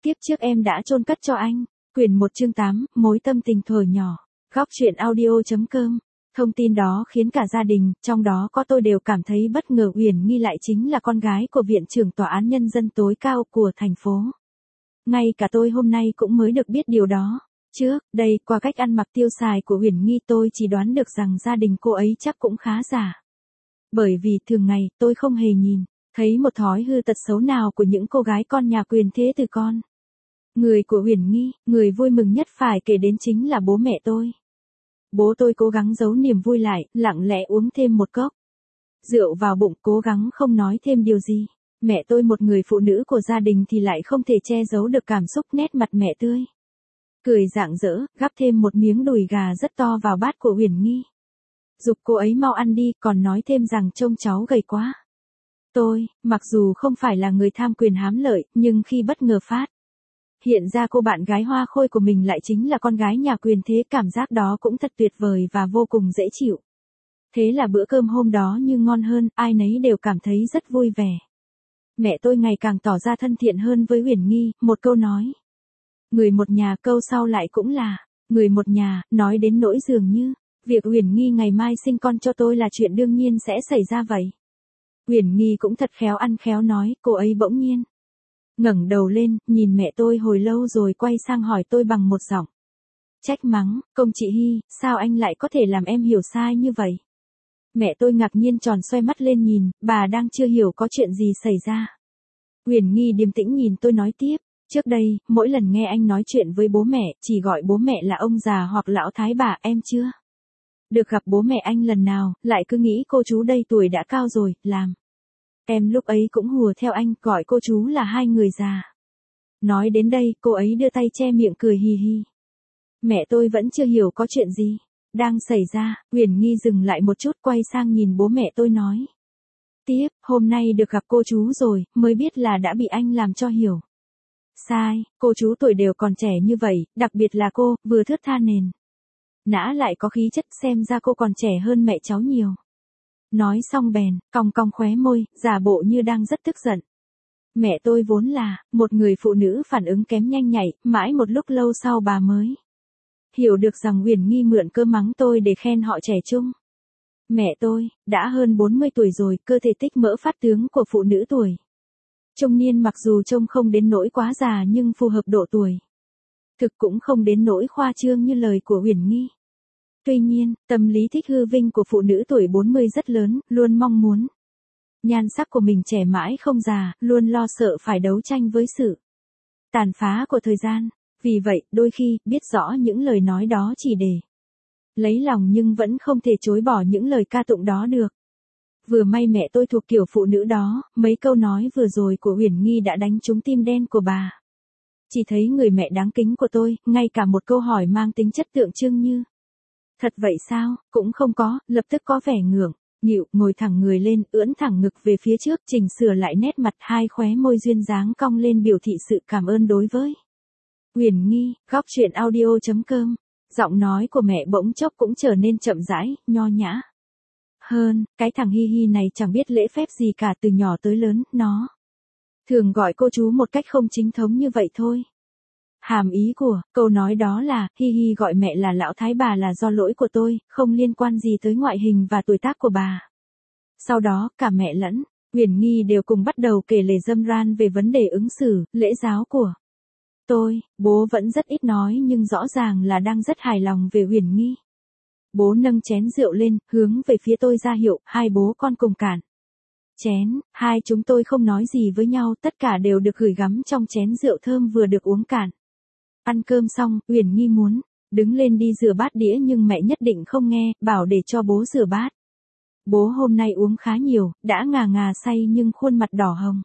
Kiếp trước em đã chôn cất cho anh. Quyển 1 chương 8, mối tâm tình thuở nhỏ. Góc truyện audio.com. Thông tin đó khiến cả gia đình, trong đó có tôi đều cảm thấy bất ngờ. Uyển Nghi lại chính là con gái của Viện trưởng Tòa án Nhân dân tối cao của thành phố. Ngay cả tôi hôm nay cũng mới được biết điều đó. Trước đây, qua cách ăn mặc tiêu xài của Uyển Nghi, tôi chỉ đoán được rằng gia đình cô ấy chắc cũng khá giả. Bởi vì thường ngày tôi không hề nhìn thấy một thói hư tật xấu nào của những cô gái con nhà quyền thế từ con. Người của Uyển Nghi, người vui mừng nhất phải kể đến chính là bố mẹ tôi. Bố tôi cố gắng giấu niềm vui lại, lặng lẽ uống thêm một cốc rượu vào bụng, cố gắng không nói thêm điều gì. Mẹ tôi, một người phụ nữ của gia đình, thì lại không thể che giấu được cảm xúc, nét mặt mẹ tươi cười rạng rỡ, gắp thêm một miếng đùi gà rất to vào bát của Uyển Nghi. Giục cô ấy mau ăn đi, còn nói thêm rằng trông cháu gầy quá. Tôi, mặc dù không phải là người tham quyền hám lợi, nhưng khi bất ngờ phát hiện ra cô bạn gái hoa khôi của mình lại chính là con gái nhà quyền thế, cảm giác đó cũng thật tuyệt vời và vô cùng dễ chịu. Thế là bữa cơm hôm đó như ngon hơn, ai nấy đều cảm thấy rất vui vẻ. Mẹ tôi ngày càng tỏ ra thân thiện hơn với Uyển Nghi, một câu nói người một nhà, câu sau lại cũng là người một nhà, nói đến nỗi dường như việc Uyển Nghi ngày mai sinh con cho tôi là chuyện đương nhiên sẽ xảy ra vậy. Uyển Nghi cũng thật khéo ăn khéo nói, cô ấy bỗng nhiên ngẩng đầu lên, nhìn mẹ tôi hồi lâu rồi quay sang hỏi tôi bằng một giọng trách mắng, công chị Hy, sao anh lại có thể làm em hiểu sai như vậy? Mẹ tôi ngạc nhiên tròn xoay mắt lên nhìn, bà đang chưa hiểu có chuyện gì xảy ra. Uyển Nghi điềm tĩnh nhìn tôi nói tiếp, trước đây, mỗi lần nghe anh nói chuyện với bố mẹ, chỉ gọi bố mẹ là ông già hoặc lão thái bà, em chưa được gặp bố mẹ anh lần nào, lại cứ nghĩ cô chú đây tuổi đã cao rồi, làm. Em lúc ấy cũng hùa theo anh, gọi cô chú là hai người già. Nói đến đây, cô ấy đưa tay che miệng cười hì hì. Mẹ tôi vẫn chưa hiểu có chuyện gì đang xảy ra. Uyển Nghi dừng lại một chút, quay sang nhìn bố mẹ tôi nói tiếp, hôm nay được gặp cô chú rồi, mới biết là đã bị anh làm cho hiểu sai. Cô chú tuổi đều còn trẻ như vậy, đặc biệt là cô, vừa thướt tha nền nã lại có khí chất, xem ra cô còn trẻ hơn mẹ cháu nhiều. Nói xong bèn cong cong khóe môi, giả bộ như đang rất tức giận. Mẹ tôi vốn là một người phụ nữ phản ứng kém nhanh nhạy, mãi một lúc lâu sau bà mới hiểu được rằng Uyển Nghi mượn cớ mắng tôi để khen họ trẻ trung. Mẹ tôi đã hơn 40 tuổi rồi, cơ thể tích mỡ phát tướng của phụ nữ tuổi trung niên, mặc dù trông không đến nỗi quá già nhưng phù hợp độ tuổi. Thực cũng không đến nỗi khoa trương như lời của Uyển Nghi. Tuy nhiên, tâm lý thích hư vinh của phụ nữ tuổi 40 rất lớn, luôn mong muốn nhan sắc của mình trẻ mãi không già, luôn lo sợ phải đấu tranh với sự tàn phá của thời gian. Vì vậy, đôi khi, biết rõ những lời nói đó chỉ để lấy lòng nhưng vẫn không thể chối bỏ những lời ca tụng đó được. Vừa may mẹ tôi thuộc kiểu phụ nữ đó, mấy câu nói vừa rồi của Uyển Nghi đã đánh trúng tim đen của bà. Chỉ thấy người mẹ đáng kính của tôi, ngay cả một câu hỏi mang tính chất tượng trưng như thật vậy sao, cũng không có, lập tức có vẻ ngượng nghịu, ngồi thẳng người lên, ưỡn thẳng ngực về phía trước, chỉnh sửa lại nét mặt, hai khóe môi duyên dáng cong lên biểu thị sự cảm ơn đối với Uyển Nghi. Góc truyện audio.com. Giọng nói của mẹ bỗng chốc cũng trở nên chậm rãi, nho nhã hơn. Cái thằng Hi Hi này chẳng biết lễ phép gì cả, từ nhỏ tới lớn, nó thường gọi cô chú một cách không chính thống như vậy thôi. Hàm ý của câu nói đó là, Hi Hi gọi mẹ là lão thái bà là do lỗi của tôi, không liên quan gì tới ngoại hình và tuổi tác của bà. Sau đó, cả mẹ lẫn Uyển Nghi đều cùng bắt đầu kể lể râm ran về vấn đề ứng xử, lễ giáo của tôi. Bố vẫn rất ít nói nhưng rõ ràng là đang rất hài lòng về Uyển Nghi. Bố nâng chén rượu lên, hướng về phía tôi ra hiệu, hai bố con cùng cạn chén. Hai chúng tôi không nói gì với nhau, tất cả đều được gửi gắm trong chén rượu thơm vừa được uống cạn. Ăn cơm xong, Uyển Nghi muốn đứng lên đi rửa bát đĩa nhưng mẹ nhất định không nghe, bảo để cho bố rửa bát. Bố hôm nay uống khá nhiều, đã ngà ngà say nhưng khuôn mặt đỏ hồng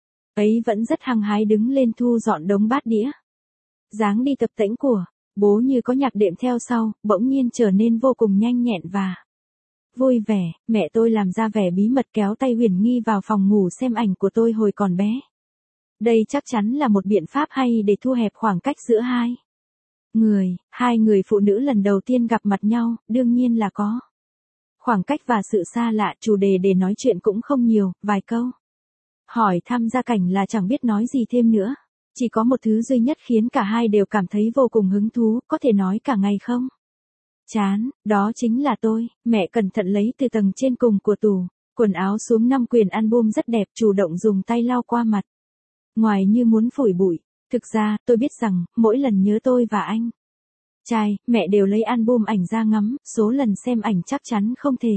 ấy vẫn rất hăng hái đứng lên thu dọn đống bát đĩa. Dáng đi tập tễnh của bố như có nhạc đệm theo sau, bỗng nhiên trở nên vô cùng nhanh nhẹn và vui vẻ. Mẹ tôi làm ra vẻ bí mật kéo tay Uyển Nghi vào phòng ngủ xem ảnh của tôi hồi còn bé. Đây chắc chắn là một biện pháp hay để thu hẹp khoảng cách giữa hai người phụ nữ lần đầu tiên gặp mặt nhau, đương nhiên là có khoảng cách và sự xa lạ, chủ đề để nói chuyện cũng không nhiều, vài câu hỏi thăm gia cảnh là chẳng biết nói gì thêm nữa. Chỉ có một thứ duy nhất khiến cả hai đều cảm thấy vô cùng hứng thú, có thể nói cả ngày không? Chán, đó chính là tôi. Mẹ cẩn thận lấy từ tầng trên cùng của tủ quần áo xuống 5 quyển album rất đẹp, chủ động dùng tay lau qua mặt. Ngoài như muốn phủi bụi. Thực ra, tôi biết rằng, mỗi lần nhớ tôi và anh trai, mẹ đều lấy album ảnh ra ngắm, số lần xem ảnh chắc chắn không thể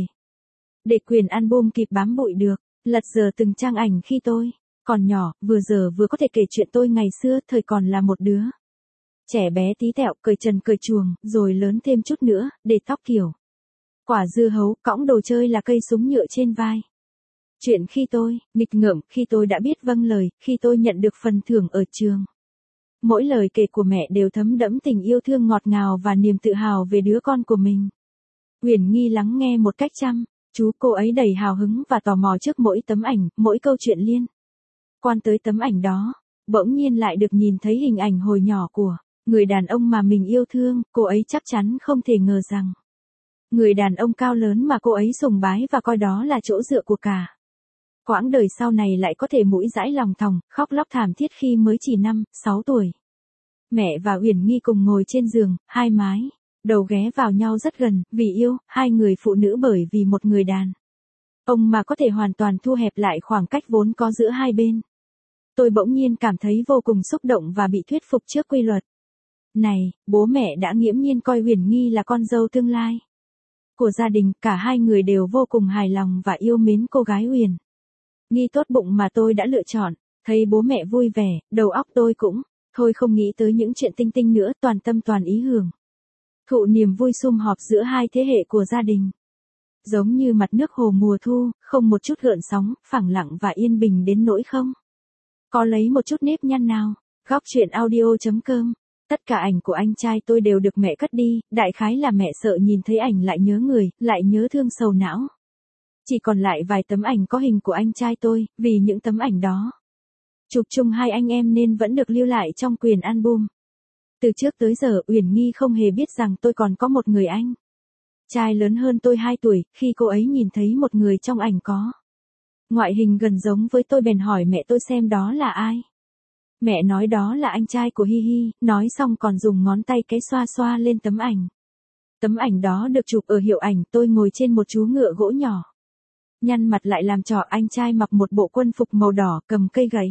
để quyển album kịp bám bụi được. Lật dở từng trang ảnh khi tôi còn nhỏ, vừa giờ vừa có thể kể chuyện tôi ngày xưa thời còn là một đứa trẻ bé tí tẹo, cởi trần cởi chuồng, rồi lớn thêm chút nữa, để tóc kiểu quả dưa hấu, cõng đồ chơi là cây súng nhựa trên vai. Chuyện khi tôi nghịch ngợm, khi tôi đã biết vâng lời, khi tôi nhận được phần thưởng ở trường. Mỗi lời kể của mẹ đều thấm đẫm tình yêu thương ngọt ngào và niềm tự hào về đứa con của mình. Uyển Nghi lắng nghe một cách chăm chú, cô ấy đầy hào hứng và tò mò trước mỗi tấm ảnh, mỗi câu chuyện liên quan tới tấm ảnh đó. Bỗng nhiên lại được nhìn thấy hình ảnh hồi nhỏ của người đàn ông mà mình yêu thương, cô ấy chắc chắn không thể ngờ rằng người đàn ông cao lớn mà cô ấy sùng bái và coi đó là chỗ dựa của cả quãng đời sau này lại có thể mũi dãi lòng thòng, khóc lóc thảm thiết khi mới chỉ 5, 6 tuổi. Mẹ và Uyển Nghi cùng ngồi trên giường, hai mái đầu ghé vào nhau rất gần, vì yêu, hai người phụ nữ bởi vì một người đàn ông mà có thể hoàn toàn thu hẹp lại khoảng cách vốn có giữa hai bên. Tôi bỗng nhiên cảm thấy vô cùng xúc động và bị thuyết phục trước quy luật này. Bố mẹ đã nghiễm nhiên coi Uyển Nghi là con dâu tương lai của gia đình, cả hai người đều vô cùng hài lòng và yêu mến cô gái Uyển Nghi tốt bụng mà tôi đã lựa chọn. Thấy bố mẹ vui vẻ, đầu óc tôi cũng thôi không nghĩ tới những chuyện tinh tinh nữa, toàn tâm toàn ý hưởng thụ niềm vui sum họp giữa hai thế hệ của gia đình. Giống như mặt nước hồ mùa thu, không một chút gợn sóng, phẳng lặng và yên bình đến nỗi không có lấy một chút nếp nhăn nào. Góc truyện audio.com. Tất cả ảnh của anh trai tôi đều được mẹ cất đi, đại khái là mẹ sợ nhìn thấy ảnh lại nhớ người, lại nhớ thương sầu não. Chỉ còn lại vài tấm ảnh có hình của anh trai tôi, vì những tấm ảnh đó chụp chung hai anh em nên vẫn được lưu lại trong quyển album. Từ trước tới giờ Uyển Nghi không hề biết rằng tôi còn có một người anh trai lớn hơn tôi 2 tuổi, khi cô ấy nhìn thấy một người trong ảnh có ngoại hình gần giống với tôi bèn hỏi mẹ tôi xem đó là ai. Mẹ nói đó là anh trai của Hi Hi, nói xong còn dùng ngón tay cái xoa xoa lên tấm ảnh. Tấm ảnh đó được chụp ở hiệu ảnh, tôi ngồi trên một chú ngựa gỗ nhỏ. Nhăn mặt lại làm trò, anh trai mặc một bộ quân phục màu đỏ, cầm cây gậy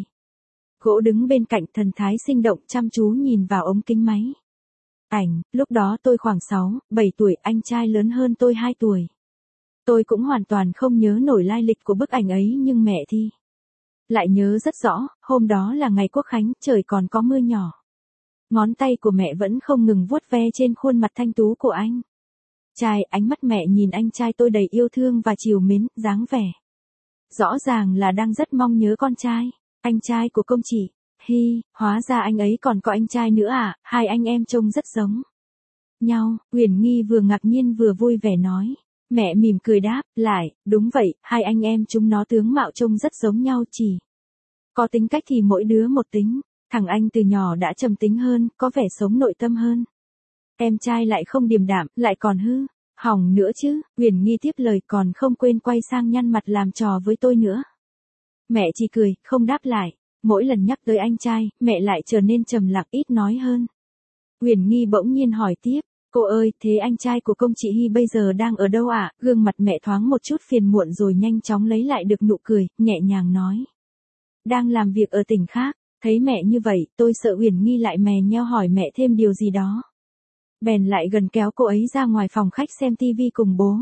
gỗ đứng bên cạnh, thần thái sinh động, chăm chú nhìn vào ống kính máy ảnh. Lúc đó tôi khoảng 6, 7 tuổi, anh trai lớn hơn tôi 2 tuổi. Tôi cũng hoàn toàn không nhớ nổi lai lịch của bức ảnh ấy, nhưng mẹ thì lại nhớ rất rõ. Hôm đó là ngày Quốc khánh, trời còn có mưa nhỏ. Ngón tay của mẹ vẫn không ngừng vuốt ve trên khuôn mặt thanh tú của anh trai. Ánh mắt mẹ nhìn anh trai tôi đầy yêu thương và trìu mến, dáng vẻ rõ ràng là đang rất mong nhớ con trai. Anh trai của công chị Hi, hóa ra anh ấy còn có anh trai nữa à? Hai anh em trông rất giống nhau. Uyển Nghi vừa ngạc nhiên vừa vui vẻ nói. Mẹ mỉm cười đáp lại, đúng vậy, hai anh em chúng nó tướng mạo trông rất giống nhau, chỉ có tính cách thì mỗi đứa một tính. Thằng anh từ nhỏ đã trầm tính hơn, có vẻ sống nội tâm hơn. Em trai lại không điềm đạm, lại còn hư hỏng nữa chứ. Uyển Nghi tiếp lời, còn không quên quay sang nhăn mặt làm trò với tôi nữa. Mẹ chỉ cười, không đáp lại. Mỗi lần nhắc tới anh trai, mẹ lại trở nên trầm lặng, ít nói hơn. Uyển Nghi bỗng nhiên hỏi tiếp, cô ơi, thế anh trai của công chị Hi bây giờ đang ở đâu ạ? Gương mặt mẹ thoáng một chút phiền muộn rồi nhanh chóng lấy lại được nụ cười, nhẹ nhàng nói. Đang làm việc ở tỉnh khác. Thấy mẹ như vậy, tôi sợ Uyển Nghi lại mè nheo hỏi mẹ thêm điều gì đó. Bèn lại gần kéo cô ấy ra ngoài phòng khách xem tivi cùng bố.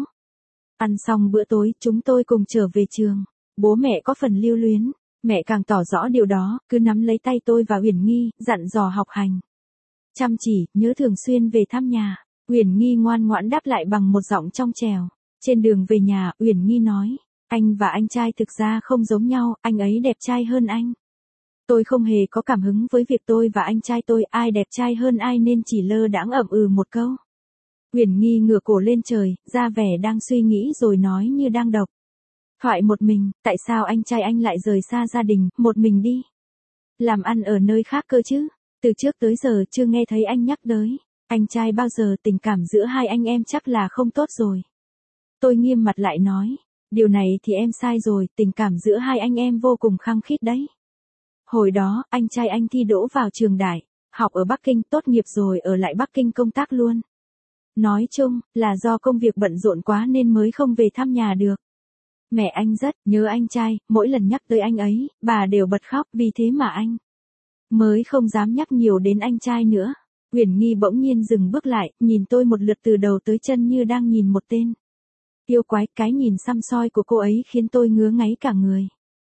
Ăn xong bữa tối, chúng tôi cùng trở về trường. Bố mẹ có phần lưu luyến. Mẹ càng tỏ rõ điều đó, cứ nắm lấy tay tôi và Uyển Nghi, dặn dò học hành chăm chỉ, nhớ thường xuyên về thăm nhà. Uyển Nghi ngoan ngoãn đáp lại bằng một giọng trong trẻo. Trên đường về nhà, Uyển Nghi nói, anh và anh trai thực ra không giống nhau, anh ấy đẹp trai hơn anh. Tôi không hề có cảm hứng với việc tôi và anh trai tôi ai đẹp trai hơn ai nên chỉ lơ đãng ậm ừ một câu. Uyển Nghi ngửa cổ lên trời, ra vẻ đang suy nghĩ rồi nói như đang đọc thoại một mình, tại sao anh trai anh lại rời xa gia đình, một mình đi làm ăn ở nơi khác cơ chứ? Từ trước tới giờ chưa nghe thấy anh nhắc tới anh trai bao giờ, tình cảm giữa hai anh em chắc là không tốt rồi. Tôi nghiêm mặt lại nói, điều này thì em sai rồi, tình cảm giữa hai anh em vô cùng khăng khít đấy. Hồi đó, anh trai anh thi đỗ vào trường đại, học ở Bắc Kinh, tốt nghiệp rồi ở lại Bắc Kinh công tác luôn. Nói chung, là do công việc bận rộn quá nên mới không về thăm nhà được. Mẹ anh rất nhớ anh trai, mỗi lần nhắc tới anh ấy, bà đều bật khóc, vì thế mà anh mới không dám nhắc nhiều đến anh trai nữa. Uyển Nghi bỗng nhiên dừng bước lại, nhìn tôi một lượt từ đầu tới chân như đang nhìn một tên yêu quái, cái nhìn săm soi của cô ấy khiến tôi ngứa ngáy cả người.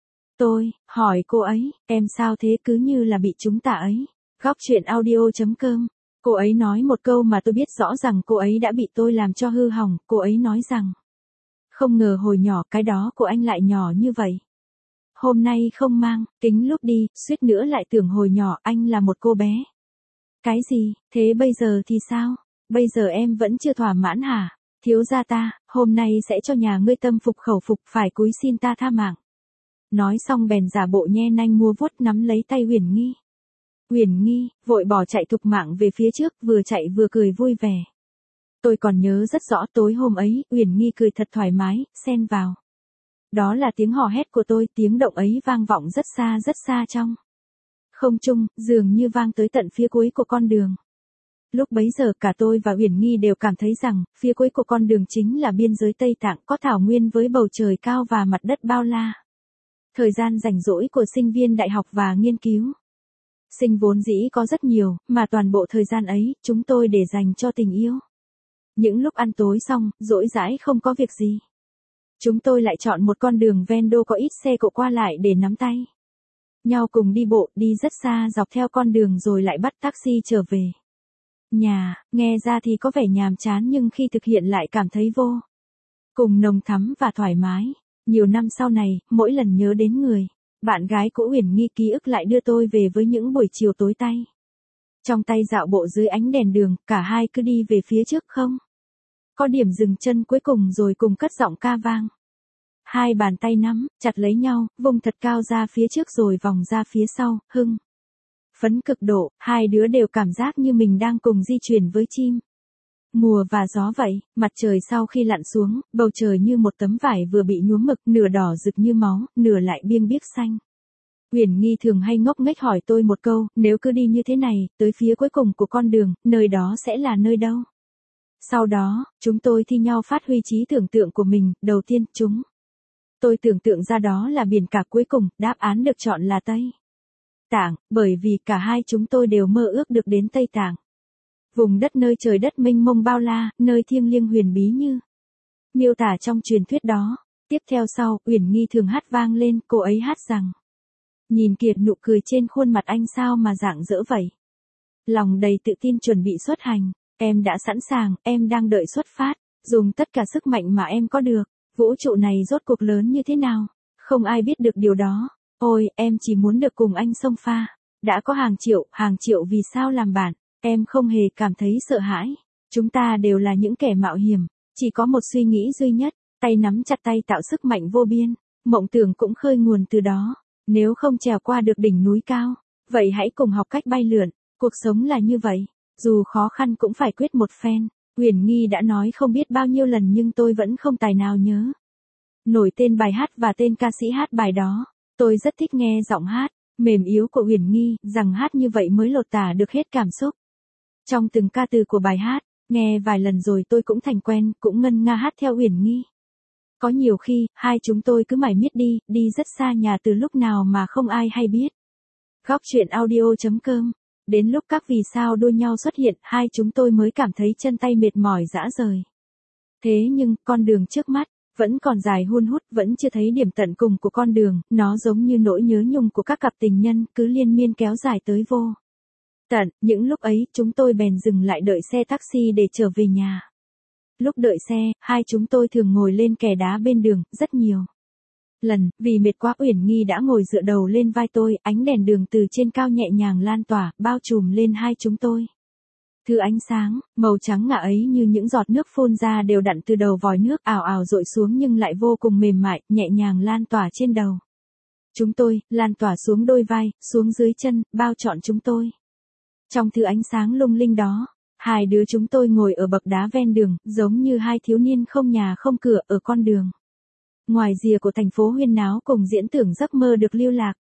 Tôi hỏi cô ấy, em sao thế, cứ như là bị chúng tà ấy. Góc truyện audio.com. Cô ấy nói một câu mà tôi biết rõ rằng cô ấy đã bị tôi làm cho hư hỏng, cô ấy nói rằng không ngờ hồi nhỏ cái đó của anh lại nhỏ như vậy. Hôm nay không mang kính lúc đi, suýt nữa lại tưởng hồi nhỏ anh là một cô bé. Cái gì, thế bây giờ thì sao? Bây giờ em vẫn chưa thỏa mãn hả? Thiếu gia ta, hôm nay sẽ cho nhà ngươi tâm phục khẩu phục, phải cúi xin ta tha mạng. Nói xong bèn giả bộ nhe nanh mua vuốt nắm lấy tay Uyển Nghi. Uyển Nghi vội bỏ chạy thục mạng về phía trước, vừa chạy vừa cười vui vẻ. Tôi còn nhớ rất rõ tối hôm ấy, Uyển Nghi cười thật thoải mái, xen vào. Đó là tiếng hò hét của tôi, tiếng động ấy vang vọng rất xa trong không trung, dường như vang tới tận phía cuối của con đường. Lúc bấy giờ cả tôi và Uyển Nghi đều cảm thấy rằng, phía cuối của con đường chính là biên giới Tây Tạng, có thảo nguyên với bầu trời cao và mặt đất bao la. Thời gian rảnh rỗi của sinh viên đại học và nghiên cứu sinh vốn dĩ có rất nhiều, mà toàn bộ thời gian ấy, chúng tôi để dành cho tình yêu. Những lúc ăn tối xong, rỗi rãi không có việc gì, chúng tôi lại chọn một con đường ven đô có ít xe cộ qua lại để nắm tay nhau cùng đi bộ, đi rất xa dọc theo con đường rồi lại bắt taxi trở về nhà. Nghe ra thì có vẻ nhàm chán nhưng khi thực hiện lại cảm thấy vô cùng nồng thắm và thoải mái. Nhiều năm sau này, mỗi lần nhớ đến người bạn gái của Uyển Nghi, ký ức lại đưa tôi về với những buổi chiều tối tay trong tay dạo bộ dưới ánh đèn đường, cả hai cứ đi về phía trước không có điểm dừng chân cuối cùng rồi cùng cất giọng ca vang. Hai bàn tay nắm chặt lấy nhau, vùng thật cao ra phía trước rồi vòng ra phía sau, hưng phấn cực độ, hai đứa đều cảm giác như mình đang cùng di chuyển với chim mùa và gió vậy. Mặt trời sau khi lặn xuống, bầu trời như một tấm vải vừa bị nhuốm mực, nửa đỏ rực như máu, nửa lại biêng biếc xanh. Uyển Nghi thường hay ngốc nghếch hỏi tôi một câu, nếu cứ đi như thế này, tới phía cuối cùng của con đường, nơi đó sẽ là nơi đâu? Sau đó, chúng tôi thi nhau phát huy trí tưởng tượng của mình. Đầu tiên, tôi tưởng tượng ra đó là biển cả, cuối cùng, đáp án được chọn là Tây Tạng, bởi vì cả hai chúng tôi đều mơ ước được đến Tây Tạng. Vùng đất nơi trời đất mênh mông bao la, nơi thiêng liêng huyền bí như miêu tả trong truyền thuyết đó. Tiếp theo sau, Uyển Nghi thường hát vang lên, cô ấy hát rằng: nhìn kìa nụ cười trên khuôn mặt anh sao mà rạng rỡ vậy. Lòng đầy tự tin chuẩn bị xuất hành, em đã sẵn sàng, em đang đợi xuất phát, dùng tất cả sức mạnh mà em có được. Vũ trụ này rốt cuộc lớn như thế nào? Không ai biết được điều đó. Ôi, em chỉ muốn được cùng anh xông pha. Đã có hàng triệu vì sao làm bạn. Em không hề cảm thấy sợ hãi. Chúng ta đều là những kẻ mạo hiểm. Chỉ có một suy nghĩ duy nhất, tay nắm chặt tay tạo sức mạnh vô biên. Mộng tưởng cũng khơi nguồn từ đó. Nếu không trèo qua được đỉnh núi cao, vậy hãy cùng học cách bay lượn. Cuộc sống là như vậy. Dù khó khăn cũng phải quyết một phen. Uyển Nghi đã nói không biết bao nhiêu lần nhưng tôi vẫn không tài nào nhớ nổi tên bài hát và tên ca sĩ hát bài đó. Tôi rất thích nghe giọng hát mềm yếu của Uyển Nghi, rằng hát như vậy mới lột tả được hết cảm xúc trong từng ca từ của bài hát. Nghe vài lần rồi tôi cũng thành quen, cũng ngân nga hát theo Uyển Nghi. Có nhiều khi, hai chúng tôi cứ mải miết đi rất xa nhà từ lúc nào mà không ai hay biết. Góc truyện audio.com. Đến lúc các vì sao đua nhau xuất hiện, hai chúng tôi mới cảm thấy chân tay mệt mỏi rã rời. Thế nhưng, con đường trước mắt vẫn còn dài hun hút, vẫn chưa thấy điểm tận cùng của con đường. Nó giống như nỗi nhớ nhung của các cặp tình nhân, cứ liên miên kéo dài tới vô tận. Những lúc ấy, chúng tôi bèn dừng lại đợi xe taxi để trở về nhà. Lúc đợi xe, hai chúng tôi thường ngồi lên kè đá bên đường, rất nhiều lần, vì mệt quá Uyển Nghi đã ngồi dựa đầu lên vai tôi, ánh đèn đường từ trên cao nhẹ nhàng lan tỏa, bao trùm lên hai chúng tôi. Thứ ánh sáng, màu trắng ngà ấy như những giọt nước phun ra đều đặn từ đầu vòi nước, ảo ảo dội xuống nhưng lại vô cùng mềm mại, nhẹ nhàng lan tỏa trên đầu chúng tôi, lan tỏa xuống đôi vai, xuống dưới chân, bao trọn chúng tôi. Trong thứ ánh sáng lung linh đó, hai đứa chúng tôi ngồi ở bậc đá ven đường, giống như hai thiếu niên không nhà không cửa ở con đường ngoài rìa của thành phố huyên náo, cùng diễn tưởng giấc mơ được lưu lạc.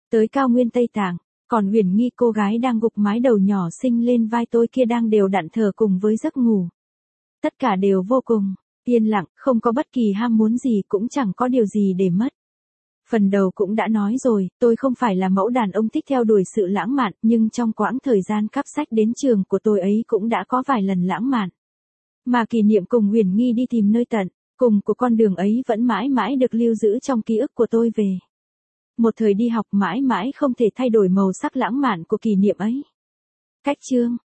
Tới cao nguyên Tây Tạng, còn Uyển Nghi cô gái đang gục mái đầu nhỏ xinh lên vai tôi kia đang đều đặn thở cùng với giấc ngủ. Tất cả đều vô cùng yên lặng, không có bất kỳ ham muốn gì, cũng chẳng có điều gì để mất. Phần đầu cũng đã nói rồi, tôi không phải là mẫu đàn ông thích theo đuổi sự lãng mạn, nhưng trong quãng thời gian cắp sách đến trường của tôi ấy cũng đã có vài lần lãng mạn. Mà kỷ niệm cùng Uyển Nghi đi tìm nơi tận cùng của con đường ấy vẫn mãi mãi được lưu giữ trong ký ức của tôi về một thời đi học mãi mãi không thể thay đổi màu sắc lãng mạn của kỷ niệm ấy. Cách chương